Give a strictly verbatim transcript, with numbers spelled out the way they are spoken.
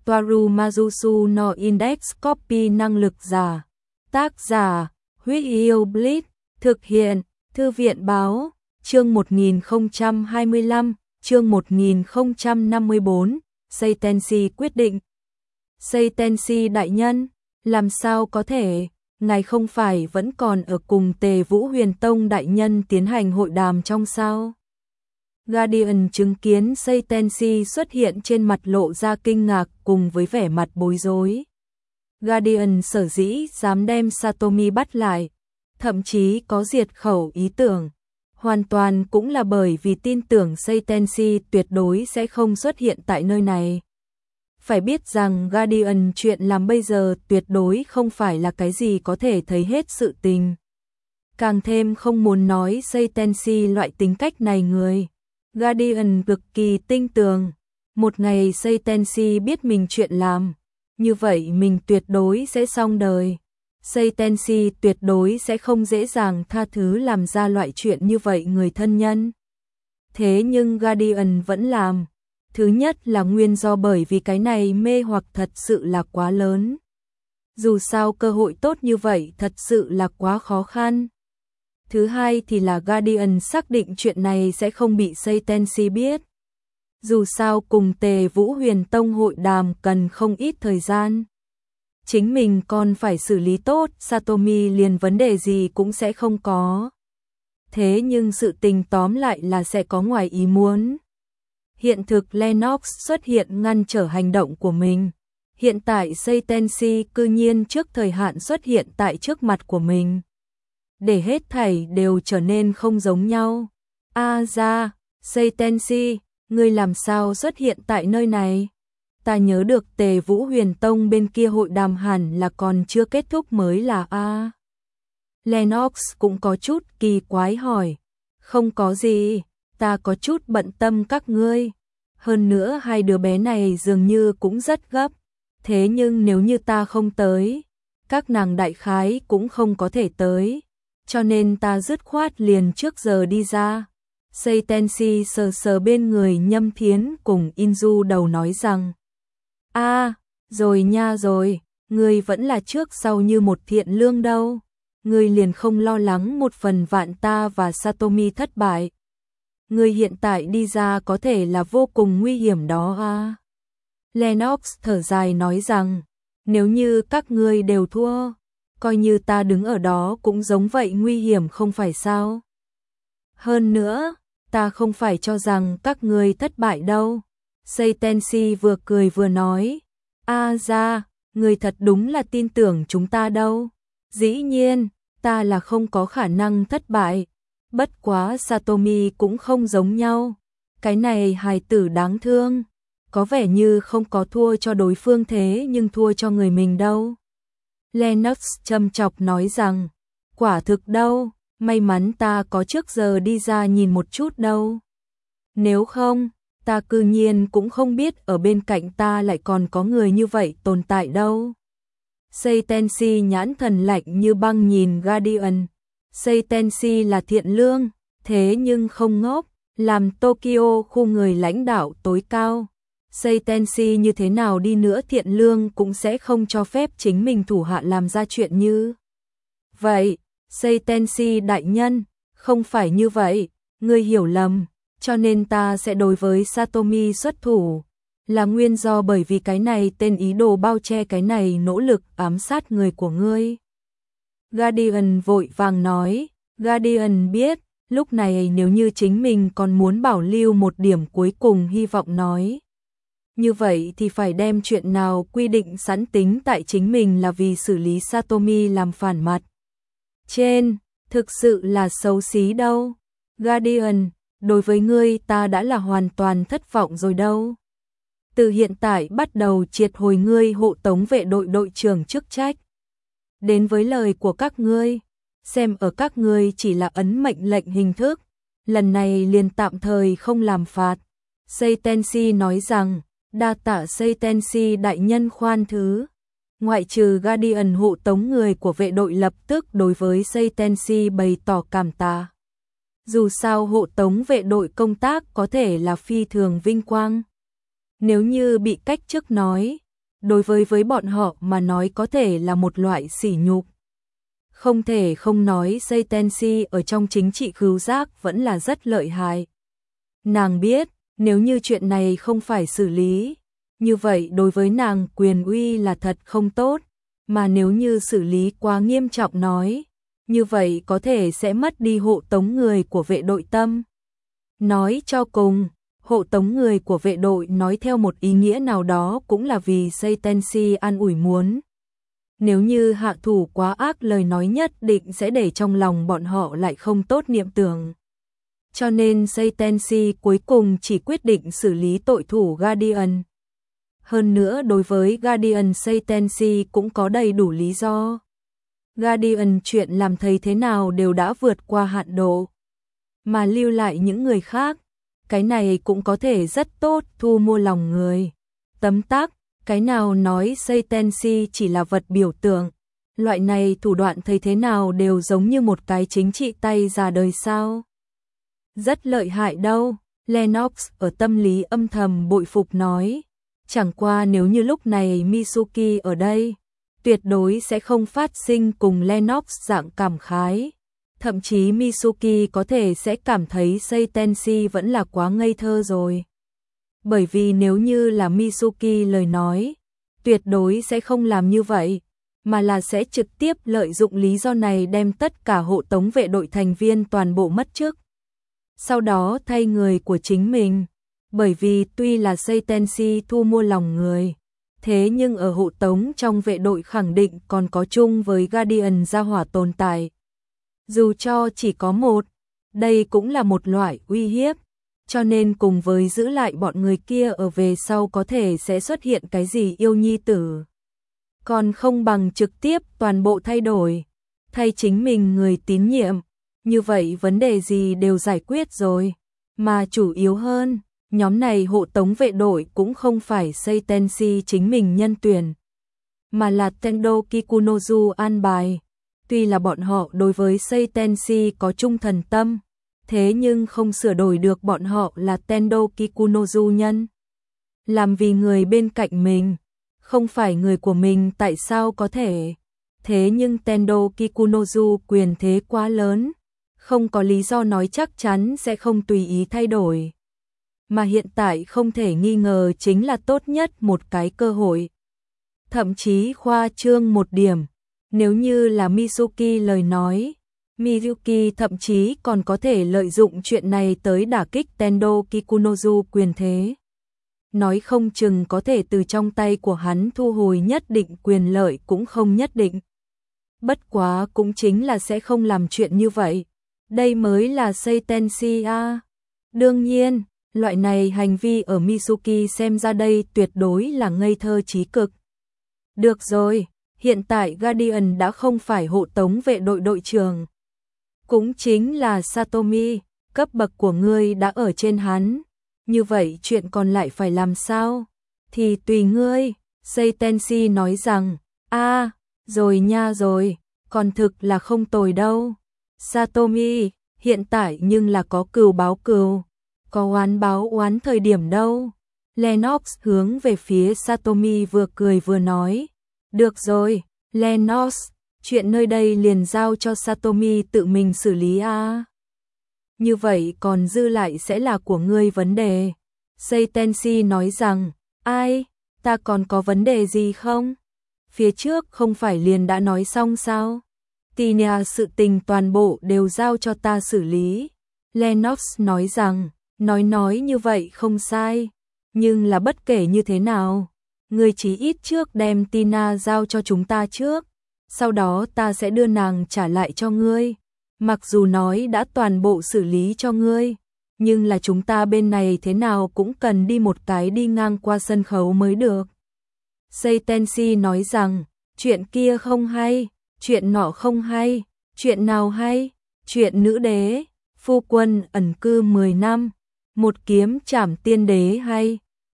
Toaru Majusu no Index Copy năng lực giả. Tác giả, Huyết Yêu Blitz, thực hiện, Thư viện Báo, chương một nghìn không trăm hai mươi lăm, chương một nghìn không trăm năm mươi tư, Seitenshi quyết định. Seitenshi đại nhân, làm sao có thể, ngài không phải vẫn còn ở cùng Tề Vũ Huyền Tông đại nhân tiến hành hội đàm trong sao? Guardian chứng kiến Seitenshi xuất hiện trên mặt lộ ra kinh ngạc cùng với vẻ mặt bối rối. Guardian sở dĩ dám đem Satomi bắt lại, thậm chí có diệt khẩu ý tưởng, hoàn toàn cũng là bởi vì tin tưởng Seitenshi tuyệt đối sẽ không xuất hiện tại nơi này. Phải biết rằng Guardian chuyện làm bây giờ tuyệt đối không phải là cái gì có thể thấy hết sự tình. Càng thêm không muốn nói Seitenshi loại tính cách này người. Guardian cực kỳ tinh tường. Một ngày Seitenshi biết mình chuyện làm, như vậy mình tuyệt đối sẽ xong đời. Seitenshi tuyệt đối sẽ không dễ dàng tha thứ làm ra loại chuyện như vậy người thân nhân. Thế nhưng Guardian vẫn làm. Thứ nhất là nguyên do bởi vì cái này mê hoặc thật sự là quá lớn. Dù sao cơ hội tốt như vậy thật sự là quá khó khăn. Thứ hai thì là Guardian xác định chuyện này sẽ không bị Seitenshi biết. Dù sao cùng Tề Vũ Huyền Tông hội đàm cần không ít thời gian. Chính mình còn phải xử lý tốt, Satomi liền vấn đề gì cũng sẽ không có. Thế nhưng sự tình tóm lại là sẽ có ngoài ý muốn. Hiện thực Lennox xuất hiện ngăn trở hành động của mình. Hiện tại Seitenshi cư nhiên trước thời hạn xuất hiện tại trước mặt của mình. Để hết thảy đều trở nên không giống nhau. A ra, Seitenshi, ngươi làm sao xuất hiện tại nơi này? Ta nhớ được Tề Vũ Huyền Tông bên kia hội đàm hẳn là còn chưa kết thúc mới là a. Lennox cũng có chút kỳ quái hỏi. Không có gì, ta có chút bận tâm các ngươi. Hơn nữa hai đứa bé này dường như cũng rất gấp. Thế nhưng nếu như ta không tới, các nàng đại khái cũng không có thể tới. Cho nên ta dứt khoát liền trước giờ đi ra. Seitenshi sờ sờ bên người Nhâm Thiến cùng Inju đầu nói rằng. a à, rồi nha rồi, ngươi vẫn là trước sau như một thiện lương đâu. Ngươi liền không lo lắng một phần vạn ta và Satomi thất bại. Ngươi hiện tại đi ra có thể là vô cùng nguy hiểm đó à. Lennox thở dài nói rằng, nếu như các ngươi đều thua, coi như ta đứng ở đó cũng giống vậy nguy hiểm không phải sao. Hơn nữa, ta không phải cho rằng các ngươi thất bại đâu. Seitenshi vừa cười vừa nói, a ra, ngươi thật đúng là tin tưởng chúng ta đâu. Dĩ nhiên, ta là không có khả năng thất bại. Bất quá Satomi cũng không giống nhau. Cái này hài tử đáng thương. Có vẻ như không có thua cho đối phương thế nhưng thua cho người mình đâu. Lennox châm chọc nói rằng, quả thực đâu, may mắn ta có trước giờ đi ra nhìn một chút đâu. Nếu không, ta cư nhiên cũng không biết ở bên cạnh ta lại còn có người như vậy tồn tại đâu. Seitenshi nhãn thần lạnh như băng nhìn Guardian. Seitenshi là thiện lương, thế nhưng không ngốc, làm Tokyo khu người lãnh đạo tối cao. Seitenshi như thế nào đi nữa thiện lương cũng sẽ không cho phép chính mình thủ hạ làm ra chuyện như vậy. Seitenshi đại nhân, không phải như vậy, ngươi hiểu lầm, cho nên ta sẽ đối với Satomi xuất thủ. Là nguyên do bởi vì cái này tên ý đồ bao che cái này nỗ lực ám sát người của ngươi. Guardian vội vàng nói, Guardian biết, lúc này nếu như chính mình còn muốn bảo lưu một điểm cuối cùng hy vọng nói. Như vậy thì phải đem chuyện nào quy định sẵn tính tại chính mình là vì xử lý Satomi làm phản mặt. Trên, thực sự là xấu xí đâu. Guardian, đối với ngươi ta đã là hoàn toàn thất vọng rồi đâu. Từ hiện tại bắt đầu triệt hồi ngươi hộ tống vệ đội đội trưởng chức trách. Đến với lời của các ngươi, xem ở các ngươi chỉ là ấn mệnh lệnh hình thức, lần này liền tạm thời không làm phạt. Seitenshi nói rằng, đa tạ Seitenshi đại nhân khoan thứ. Ngoại trừ Guardian hộ tống người của vệ đội lập tức đối với Seitenshi bày tỏ cảm tạ. Dù sao hộ tống vệ đội công tác có thể là phi thường vinh quang. Nếu như bị cách chức nói, đối với với bọn họ mà nói có thể là một loại sỉ nhục. Không thể không nói Saitensi ở trong chính trị khứu giác vẫn là rất lợi hại. Nàng biết, nếu như chuyện này không phải xử lý, như vậy đối với nàng quyền uy là thật không tốt, mà nếu như xử lý quá nghiêm trọng nói, như vậy có thể sẽ mất đi hộ tống người của vệ đội Tâm. Nói cho cùng, hộ tống người của vệ đội nói theo một ý nghĩa nào đó cũng là vì Saitensi an ủi muốn. Nếu như hạ thủ quá ác lời nói nhất định sẽ để trong lòng bọn họ lại không tốt niệm tưởng. Cho nên Saitensi cuối cùng chỉ quyết định xử lý tội thủ Guardian. Hơn nữa đối với Guardian Saitensi cũng có đầy đủ lý do. Guardian chuyện làm thấy thế nào đều đã vượt qua hạn độ. Mà lưu lại những người khác, cái này cũng có thể rất tốt thu mua lòng người. Tấm tắc, cái nào nói Saitensi chỉ là vật biểu tượng, loại này thủ đoạn thấy thế nào đều giống như một cái chính trị tay già đời sao. Rất lợi hại đâu, Lennox ở tâm lý âm thầm bội phục nói. Chẳng qua nếu như lúc này Mitsuki ở đây, tuyệt đối sẽ không phát sinh cùng Lennox dạng cảm khái. Thậm chí Mitsuki có thể sẽ cảm thấy Saitensi vẫn là quá ngây thơ rồi. Bởi vì nếu như là Mitsuki lời nói, tuyệt đối sẽ không làm như vậy, mà là sẽ trực tiếp lợi dụng lý do này đem tất cả hộ tống vệ đội thành viên toàn bộ mất chức. Sau đó thay người của chính mình, bởi vì tuy là Saitensi thu mua lòng người, thế nhưng ở hộ tống trong vệ đội khẳng định còn có chung với Guardian gia hỏa tồn tại. Dù cho chỉ có một, đây cũng là một loại uy hiếp, cho nên cùng với giữ lại bọn người kia ở về sau có thể sẽ xuất hiện cái gì yêu nhi tử. Còn không bằng trực tiếp toàn bộ thay đổi, thay chính mình người tín nhiệm, như vậy vấn đề gì đều giải quyết rồi. Mà chủ yếu hơn, nhóm này hộ tống vệ đội cũng không phải Saitensi chính mình nhân tuyển, mà là Tendo Kikunozu an bài. Tuy là bọn họ đối với Saitensi có trung thần tâm, thế nhưng không sửa đổi được bọn họ là Tendo Kikunozu nhân. Làm vì người bên cạnh mình, không phải người của mình tại sao có thể. Thế nhưng Tendo Kikunozu quyền thế quá lớn, không có lý do nói chắc chắn sẽ không tùy ý thay đổi. Mà hiện tại không thể nghi ngờ chính là tốt nhất một cái cơ hội. Thậm chí khoa trương một điểm, nếu như là Mitsuki lời nói, Miyuki thậm chí còn có thể lợi dụng chuyện này tới đả kích Tendo Kikunozu quyền thế. Nói không chừng có thể từ trong tay của hắn thu hồi nhất định quyền lợi cũng không nhất định. Bất quá cũng chính là sẽ không làm chuyện như vậy. Đây mới là Saitensi a. Đương nhiên, loại này hành vi ở Mitsuki xem ra đây tuyệt đối là ngây thơ trí cực. Được rồi, hiện tại Guardian đã không phải hộ tống vệ đội đội trưởng. Cũng chính là Satomi, cấp bậc của ngươi đã ở trên hắn. Như vậy chuyện còn lại phải làm sao? Thì tùy ngươi, Saitensi nói rằng, a à, rồi nha rồi, còn thực là không tồi đâu. Satomi, hiện tại nhưng là có cừu báo cừu, có oán báo oán thời điểm đâu. Lennox hướng về phía Satomi vừa cười vừa nói, được rồi, Lennox, chuyện nơi đây liền giao cho Satomi tự mình xử lý a. À. Như vậy còn dư lại sẽ là của ngươi vấn đề. Saitensi nói rằng, ai, ta còn có vấn đề gì không? Phía trước không phải liền đã nói xong sao? Tina sự tình toàn bộ đều giao cho ta xử lý. Lennox nói rằng, nói nói như vậy không sai, nhưng là bất kể như thế nào, ngươi chỉ ít trước đem Tina giao cho chúng ta trước, sau đó ta sẽ đưa nàng trả lại cho ngươi. Mặc dù nói đã toàn bộ xử lý cho ngươi, nhưng là chúng ta bên này thế nào cũng cần đi một cái đi ngang qua sân khấu mới được. Saitensi nói rằng, chuyện kia không hay, chuyện nọ không hay, chuyện nào hay, chuyện nữ đế, phu quân ẩn cư mười năm, một kiếm trảm tiên đế hay,